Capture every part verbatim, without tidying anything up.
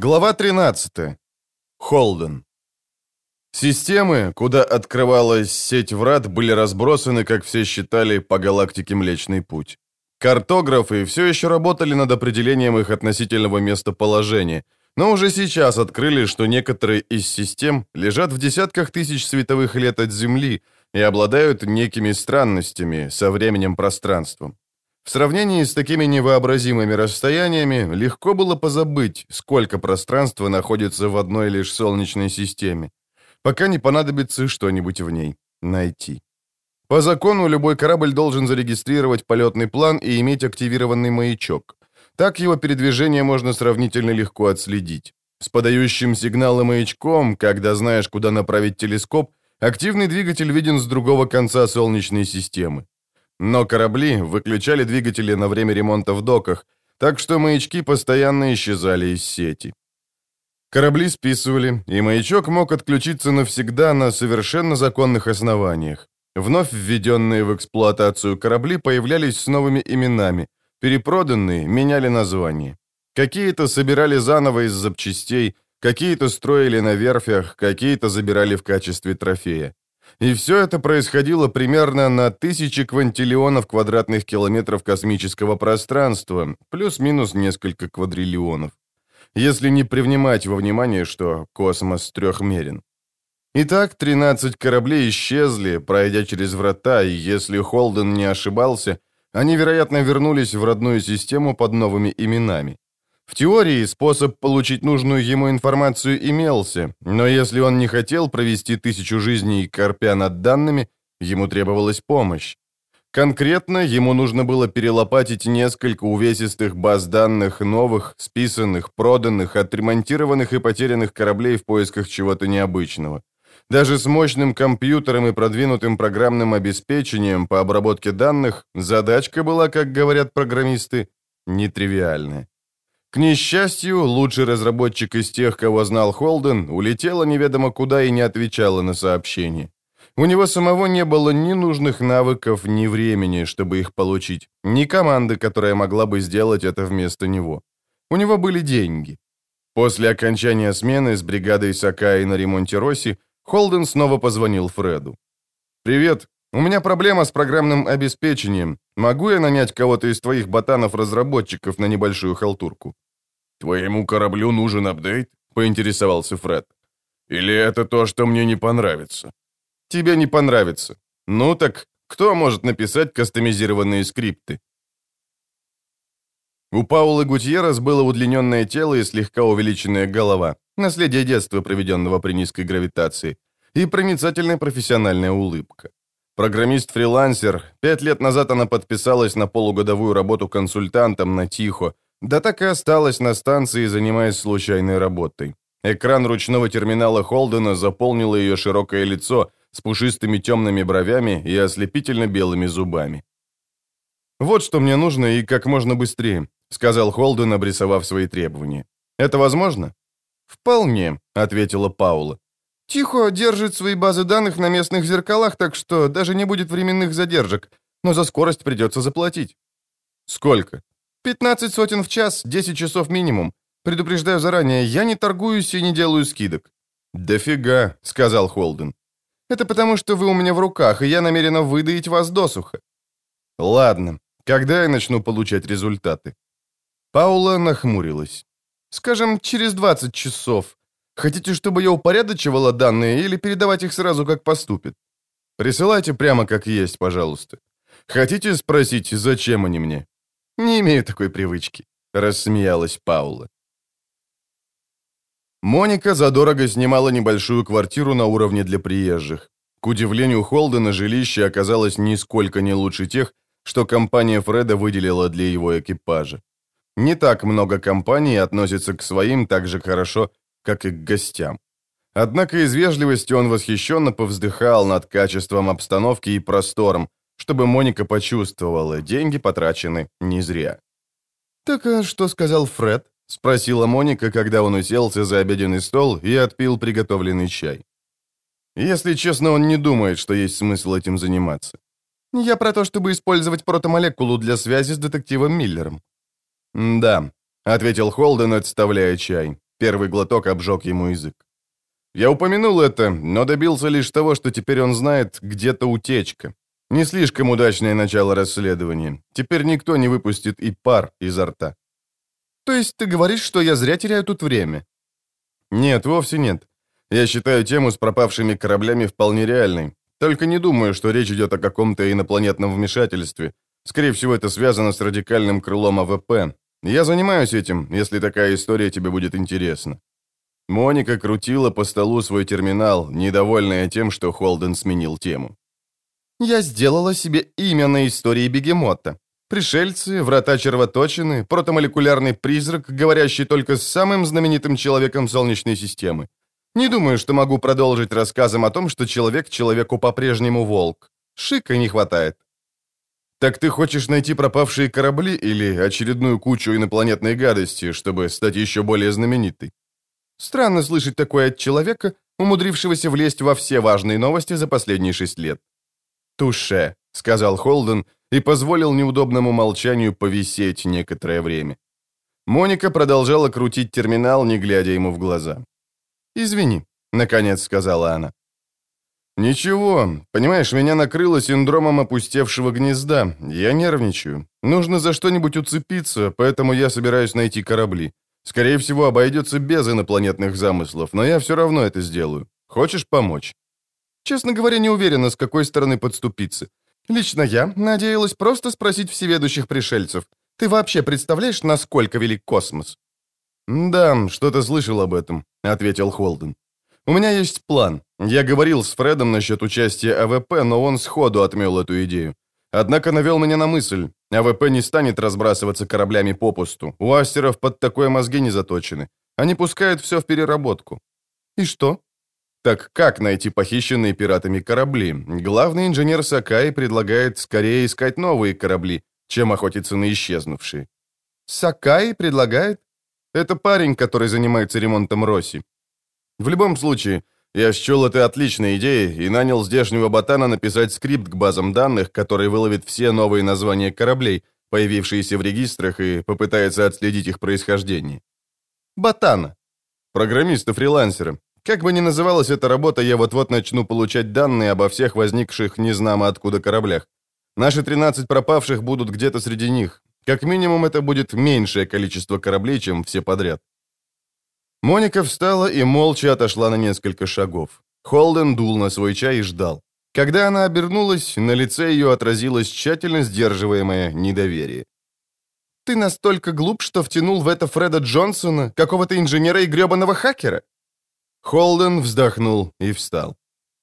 Глава тринадцатая. Холден. Системы, куда открывалась сеть врат, были разбросаны, как все считали, по галактике Млечный Путь. Картографы все еще работали над определением их относительного местоположения, но уже сейчас открыли, что некоторые из систем лежат в десятках тысяч световых лет от Земли и обладают некими странностями со временем-пространством. В сравнении с такими невообразимыми расстояниями легко было позабыть, сколько пространства находится в одной лишь Солнечной системе, пока не понадобится что-нибудь в ней найти. По закону любой корабль должен зарегистрировать полетный план и иметь активированный маячок. Так его передвижение можно сравнительно легко отследить. С подающим сигналы маячком, когда знаешь, куда направить телескоп, активный двигатель виден с другого конца Солнечной системы. Но корабли выключали двигатели на время ремонта в доках, так что маячки постоянно исчезали из сети. Корабли списывали, и маячок мог отключиться навсегда на совершенно законных основаниях. Вновь введенные в эксплуатацию корабли появлялись с новыми именами, перепроданные меняли название. Какие-то собирали заново из запчастей, какие-то строили на верфях, какие-то забирали в качестве трофея. И все это происходило примерно на тысячи квантиллионов квадратных километров космического пространства, плюс-минус несколько квадриллионов. Если не привнимать во внимание, что космос трехмерен. Итак, тринадцать кораблей исчезли, пройдя через врата, и если Холден не ошибался, они, вероятно, вернулись в родную систему под новыми именами. В теории способ получить нужную ему информацию имелся, но если он не хотел провести тысячу жизней, корпя над данными, ему требовалась помощь. Конкретно ему нужно было перелопатить несколько увесистых баз данных новых, списанных, проданных, отремонтированных и потерянных кораблей в поисках чего-то необычного. Даже с мощным компьютером и продвинутым программным обеспечением по обработке данных задачка была, как говорят программисты, нетривиальная. К несчастью, лучший разработчик из тех, кого знал Холден, улетела неведомо куда и не отвечала на сообщения. У него самого не было ни нужных навыков, ни времени, чтобы их получить, ни команды, которая могла бы сделать это вместо него. У него были деньги. После окончания смены с бригадой Сакаи на ремонте Росси Холден снова позвонил Фреду. «Привет. У меня проблема с программным обеспечением. Могу я нанять кого-то из твоих ботанов-разработчиков на небольшую халтурку?» «Твоему кораблю нужен апдейт?» — поинтересовался Фред. «Или это то, что мне не понравится?» «Тебе не понравится. Ну так, кто может написать кастомизированные скрипты?» У Паулы Гутьеррес было удлиненное тело и слегка увеличенная голова, наследие детства, проведенного при низкой гравитации, и проницательная профессиональная улыбка. Программист-фрилансер, пять лет назад она подписалась на полугодовую работу консультантом на Тихо, да так и осталась на станции, занимаясь случайной работой. Экран ручного терминала Холдена заполнило ее широкое лицо с пушистыми темными бровями и ослепительно белыми зубами. «Вот что мне нужно и как можно быстрее», — сказал Холден, обрисовав свои требования. «Это возможно?» «Вполне», — ответила Паула. «Тихо держит свои базы данных на местных зеркалах, так что даже не будет временных задержек, но за скорость придется заплатить». «Сколько?» «пятнадцать сотен в час, десять часов минимум. Предупреждаю заранее, я не торгуюсь и не делаю скидок». «Дофига», — сказал Холден. «Это потому, что вы у меня в руках, и я намерена выдаить вас досуха». «Ладно, когда я начну получать результаты?» Паула нахмурилась. «Скажем, через двадцать часов. Хотите, чтобы я упорядочивала данные или передавать их сразу, как поступит? Присылайте прямо как есть, пожалуйста. Хотите спросить, зачем они мне?» «Не имею такой привычки», — рассмеялась Паула. Моника задорого снимала небольшую квартиру на уровне для приезжих. К удивлению Холдена, жилище оказалось нисколько не лучше тех, что компания Фреда выделила для его экипажа. Не так много компаний относится к своим так же хорошо, как и к гостям. Однако из вежливости он восхищенно повздыхал над качеством обстановки и простором, чтобы Моника почувствовала, деньги потрачены не зря. «Так а что сказал Фред?» — спросила Моника, когда он уселся за обеденный стол и отпил приготовленный чай. «Если честно, он не думает, что есть смысл этим заниматься». «Я про то, чтобы использовать протомолекулу для связи с детективом Миллером». «Да», — ответил Холден, отставляя чай. Первый глоток обжег ему язык. Я упомянул это, но добился лишь того, что теперь он знает, где-то утечка. Не слишком удачное начало расследования. Теперь никто не выпустит и пар изо рта. То есть ты говоришь, что я зря теряю тут время? Нет, вовсе нет. Я считаю тему с пропавшими кораблями вполне реальной. Только не думаю, что речь идет о каком-то инопланетном вмешательстве. Скорее всего, это связано с радикальным крылом А В П. Я занимаюсь этим, если такая история тебе будет интересна». Моника крутила по столу свой терминал, недовольная тем, что Холден сменил тему. «Я сделала себе имя на истории бегемота. Пришельцы, врата червоточины, протомолекулярный призрак, говорящий только с самым знаменитым человеком Солнечной системы. Не думаю, что могу продолжить рассказом о том, что человек человеку по-прежнему волк. Шика не хватает». «Так ты хочешь найти пропавшие корабли или очередную кучу инопланетной гадости, чтобы стать еще более знаменитой?» Странно слышать такое от человека, умудрившегося влезть во все важные новости за последние шесть лет. «Туше», — сказал Холден и позволил неудобному молчанию повисеть некоторое время. Моника продолжала крутить терминал, не глядя ему в глаза. «Извини», — наконец сказала она. «Ничего, понимаешь, меня накрыло синдромом опустевшего гнезда. Я нервничаю. Нужно за что-нибудь уцепиться, поэтому я собираюсь найти корабли. Скорее всего, обойдется без инопланетных замыслов, но я все равно это сделаю. Хочешь помочь?» Честно говоря, не уверена, с какой стороны подступиться. Лично я надеялась просто спросить всеведущих пришельцев. Ты вообще представляешь, насколько велик космос? «Да, что-то слышал об этом», — ответил Холден. «У меня есть план. Я говорил с Фредом насчет участия А В П, но он сходу отмел эту идею. Однако навел меня на мысль. А В П не станет разбрасываться кораблями попусту. У астеров под такое мозги не заточены. Они пускают все в переработку». «И что?» «Так как найти похищенные пиратами корабли? Главный инженер Сакай предлагает скорее искать новые корабли, чем охотиться на исчезнувшие». «Сакай предлагает?» «Это парень, который занимается ремонтом Росси». В любом случае, я счел это отличной идеей и нанял здешнего ботана написать скрипт к базам данных, который выловит все новые названия кораблей, появившиеся в регистрах, и попытается отследить их происхождение. Ботана. Программиста-фрилансера. Как бы ни называлась эта работа, я вот-вот начну получать данные обо всех возникших незнамо откуда кораблях. Наши тринадцать пропавших будут где-то среди них. Как минимум, это будет меньшее количество кораблей, чем все подряд. Моника встала и молча отошла на несколько шагов. Холден дул на свой чай и ждал. Когда она обернулась, на лице ее отразилось тщательно сдерживаемое недоверие. «Ты настолько глуп, что втянул в это Фреда Джонсона, какого-то инженера и гребаного хакера?» Холден вздохнул и встал.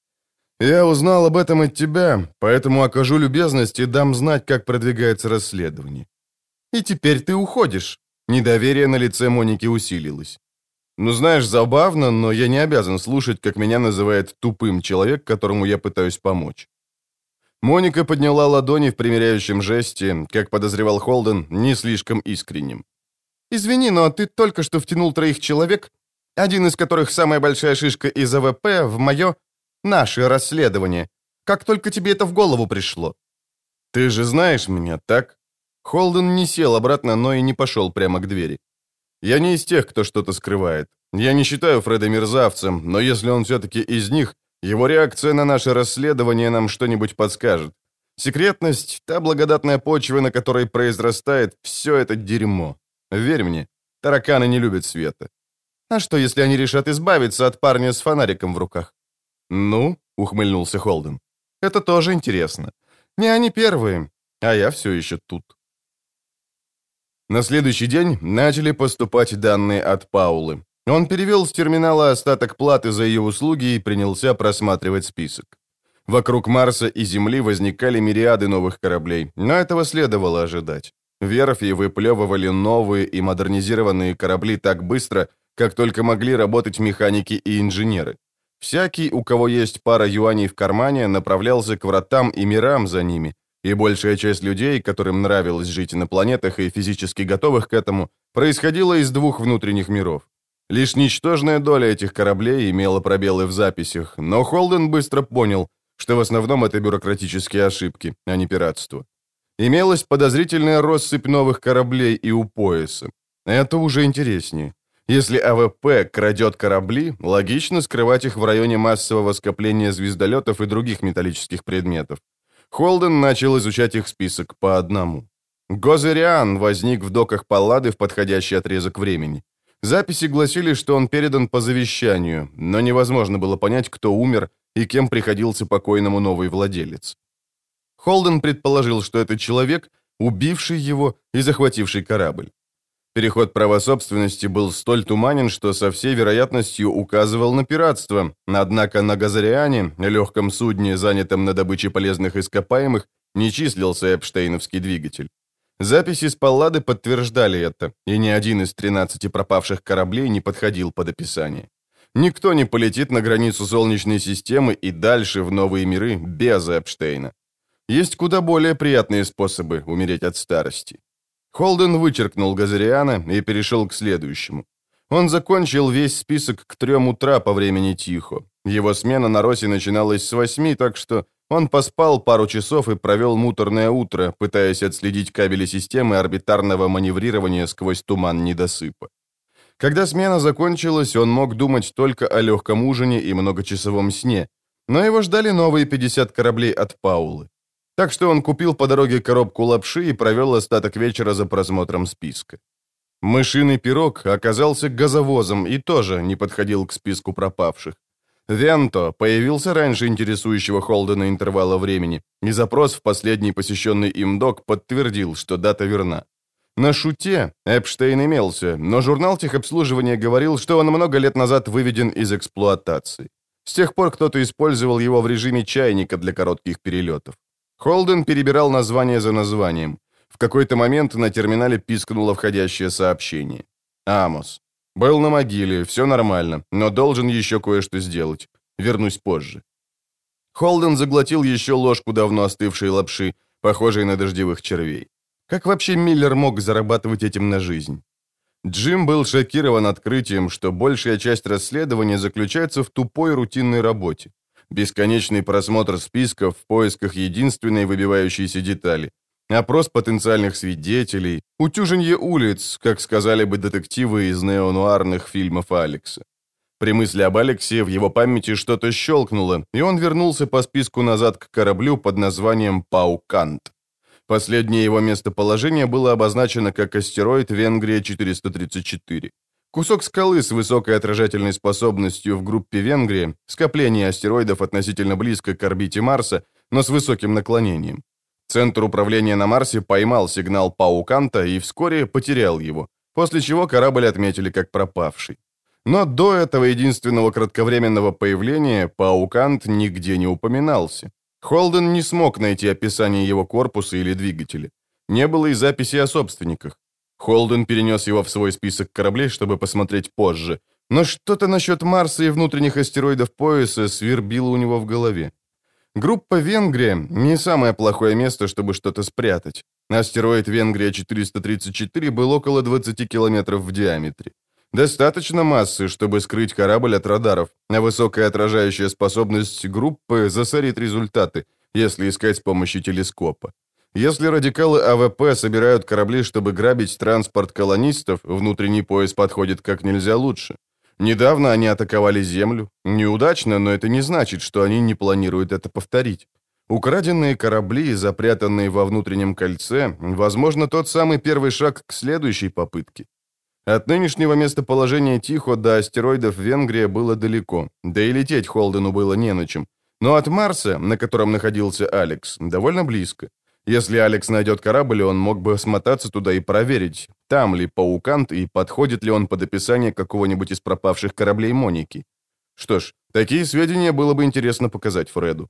«Я узнал об этом от тебя, поэтому окажу любезность и дам знать, как продвигается расследование». «И теперь ты уходишь». Недоверие на лице Моники усилилось. «Ну, знаешь, забавно, но я не обязан слушать, как меня называет тупым человек, которому я пытаюсь помочь». Моника подняла ладони в примиряющем жесте, как подозревал Холден, не слишком искренним. «Извини, но ты только что втянул троих человек, один из которых самая большая шишка из А В П, в мое, наше расследование. Как только тебе это в голову пришло?» «Ты же знаешь меня, так?» Холден не сел обратно, но и не пошел прямо к двери. «Я не из тех, кто что-то скрывает. Я не считаю Фреда мерзавцем, но если он все-таки из них, его реакция на наше расследование нам что-нибудь подскажет. Секретность — та благодатная почва, на которой произрастает все это дерьмо. Верь мне, тараканы не любят света». «А что, если они решат избавиться от парня с фонариком в руках?» «Ну», — ухмыльнулся Холден, — «это тоже интересно. Не они первые, а я все еще тут». На следующий день начали поступать данные от Паулы. Он перевел с терминала остаток платы за ее услуги и принялся просматривать список. Вокруг Марса и Земли возникали мириады новых кораблей, но этого следовало ожидать. Верфи выплевывали новые и модернизированные корабли так быстро, как только могли работать механики и инженеры. Всякий, у кого есть пара юаней в кармане, направлялся к вратам и мирам за ними, и большая часть людей, которым нравилось жить на планетах и физически готовых к этому, происходила из двух внутренних миров. Лишь ничтожная доля этих кораблей имела пробелы в записях, но Холден быстро понял, что в основном это бюрократические ошибки, а не пиратство. Имелась подозрительная россыпь новых кораблей и у пояса. Это уже интереснее. Если АВП крадет корабли, логично скрывать их в районе массового скопления звездолетов и других металлических предметов. Холден начал изучать их список по одному. Гозериан возник в доках Паллады в подходящий отрезок времени. Записи гласили, что он передан по завещанию, но невозможно было понять, кто умер и кем приходился покойному новый владелец. Холден предположил, что это человек, убивший его и захвативший корабль. Переход права собственности был столь туманен, что со всей вероятностью указывал на пиратство, однако на Газариане, легком судне, занятом на добыче полезных ископаемых, не числился эпштейновский двигатель. Записи с Паллады подтверждали это, и ни один из тринадцати пропавших кораблей не подходил под описание. Никто не полетит на границу Солнечной системы и дальше в новые миры без Эпштейна. Есть куда более приятные способы умереть от старости. Холден вычеркнул Газариана и перешел к следующему. Он закончил весь список к трем утра по времени Тихо. Его смена на Росе начиналась с восьми, так что он поспал пару часов и провел муторное утро, пытаясь отследить кабели системы орбитарного маневрирования сквозь туман недосыпа. Когда смена закончилась, он мог думать только о легком ужине и многочасовом сне, но его ждали новые пятьдесят кораблей от Паулы. Так что он купил по дороге коробку лапши и провел остаток вечера за просмотром списка. Мышиный пирог оказался газовозом и тоже не подходил к списку пропавших. Венто появился раньше интересующего Холдена интервала времени, и запрос в последний посещенный им док подтвердил, что дата верна. На Шуте Эпштейн имелся, но журнал техобслуживания говорил, что он много лет назад выведен из эксплуатации. С тех пор кто-то использовал его в режиме чайника для коротких перелетов. Холден перебирал название за названием. В какой-то момент на терминале пискнуло входящее сообщение. «Амос. Был на могиле, все нормально, но должен еще кое-что сделать. Вернусь позже». Холден заглотил еще ложку давно остывшей лапши, похожей на дождевых червей. Как вообще Миллер мог зарабатывать этим на жизнь? Джим был шокирован открытием, что большая часть расследования заключается в тупой рутинной работе. Бесконечный просмотр списков в поисках единственной выбивающейся детали. Опрос потенциальных свидетелей, утюженье улиц, как сказали бы детективы из неонуарных фильмов Алекса. При мысли об Алексе в его памяти что-то щелкнуло, и он вернулся по списку назад к кораблю под названием «Паукант». Последнее его местоположение было обозначено как астероид Венгрия четыреста тридцать четыре. Кусок скалы с высокой отражательной способностью в группе Венгрия, скопление астероидов относительно близко к орбите Марса, но с высоким наклонением. Центр управления на Марсе поймал сигнал Пауканта и вскоре потерял его, после чего корабль отметили как пропавший. Но до этого единственного кратковременного появления Паукант нигде не упоминался. Холден не смог найти описание его корпуса или двигателя. Не было и записи о собственниках. Холден перенес его в свой список кораблей, чтобы посмотреть позже, но что-то насчет Марса и внутренних астероидов пояса свербило у него в голове. Группа Венгрия — не самое плохое место, чтобы что-то спрятать. Астероид Венгрия четыреста тридцать четыре был около двадцати километров в диаметре. Достаточно массы, чтобы скрыть корабль от радаров, а высокая отражающая способность группы засорит результаты, если искать с помощью телескопа. Если радикалы АВП собирают корабли, чтобы грабить транспорт колонистов, внутренний пояс подходит как нельзя лучше. Недавно они атаковали Землю. Неудачно, но это не значит, что они не планируют это повторить. Украденные корабли, запрятанные во внутреннем кольце, возможно, тот самый первый шаг к следующей попытке. От нынешнего местоположения Тихо до астероидов Венгрия было далеко, да и лететь Холдену было не на чем. Но от Марса, на котором находился Алекс, довольно близко. Если Алекс найдет корабль, он мог бы смотаться туда и проверить, там ли Паукант и подходит ли он под описание какого-нибудь из пропавших кораблей Моники. Что ж, такие сведения было бы интересно показать Фреду.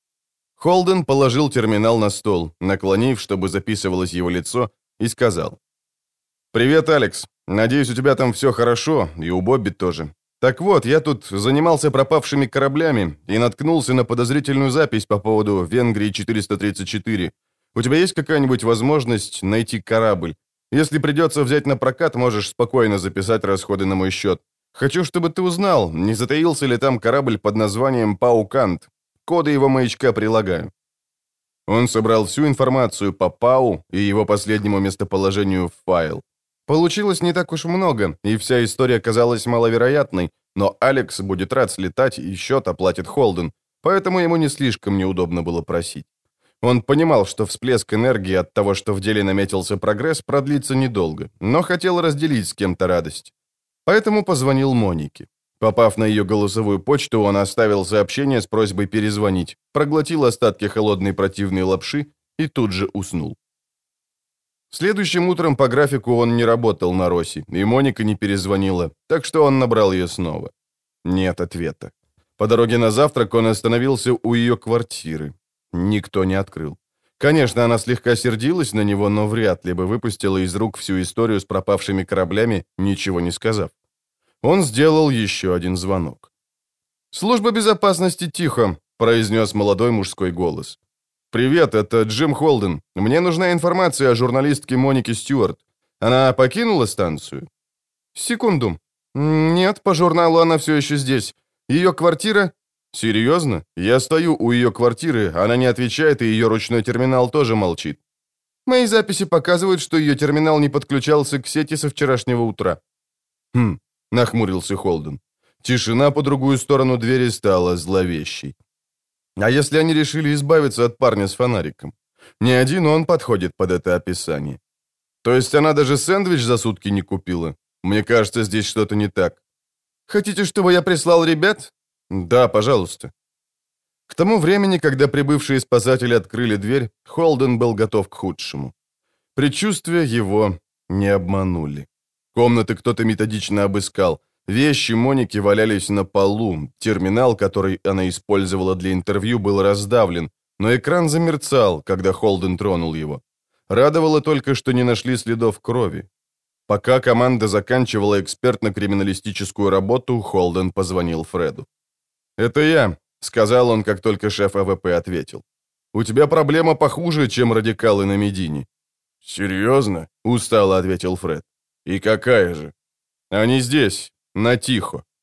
Холден положил терминал на стол, наклонив, чтобы записывалось его лицо, и сказал: «Привет, Алекс. Надеюсь, у тебя там все хорошо, и у Бобби тоже. Так вот, я тут занимался пропавшими кораблями и наткнулся на подозрительную запись по поводу Венгрии четыреста тридцать четыре. У тебя есть какая-нибудь возможность найти корабль? Если придется взять на прокат, можешь спокойно записать расходы на мой счет. Хочу, чтобы ты узнал, не затаился ли там корабль под названием «Паукант». Коды его маячка прилагаю». Он собрал всю информацию по Пау и его последнему местоположению в файл. Получилось не так уж много, и вся история казалась маловероятной, но Алекс будет рад слетать, и счет оплатит Холден, поэтому ему не слишком неудобно было просить. Он понимал, что всплеск энергии от того, что в деле наметился прогресс, продлится недолго, но хотел разделить с кем-то радость. Поэтому позвонил Монике. Попав на ее голосовую почту, он оставил сообщение с просьбой перезвонить, проглотил остатки холодной противной лапши и тут же уснул. Следующим утром по графику он не работал на Росе, и Моника не перезвонила, так что он набрал ее снова. Нет ответа. По дороге на завтрак он остановился у ее квартиры. Никто не открыл. Конечно, она слегка сердилась на него, но вряд ли бы выпустила из рук всю историю с пропавшими кораблями, ничего не сказав. Он сделал еще один звонок. «Служба безопасности, тихо», — произнес молодой мужской голос. «Привет, это Джим Холден. Мне нужна информация о журналистке Монике Стюарт. Она покинула станцию?» «Секунду. Нет, по журналу она все еще здесь. Ее квартира...» «Серьезно? Я стою у ее квартиры, она не отвечает, и ее ручной терминал тоже молчит. Мои записи показывают, что ее терминал не подключался к сети со вчерашнего утра». «Хм», — нахмурился Холден. Тишина по другую сторону двери стала зловещей. А если они решили избавиться от парня с фонариком? Не один он подходит под это описание. То есть она даже сэндвич за сутки не купила? Мне кажется, здесь что-то не так. Хотите, чтобы я прислал ребят? Да, пожалуйста. К тому времени, когда прибывшие спасатели открыли дверь, Холден был готов к худшему. Предчувствия его не обманули. Комнаты кто-то методично обыскал. Вещи Моники валялись на полу. Терминал, который она использовала для интервью, был раздавлен, но экран замерцал, когда Холден тронул его. Радовало только, что не нашли следов крови. Пока команда заканчивала экспертно-криминалистическую работу, Холден позвонил Фреду. «Это я», — сказал он, как только шеф АВП ответил. «У тебя проблема похуже, чем радикалы на Медине». «Серьезно?» — устало ответил Фред. «И какая же?» «Они здесь, на Тихо».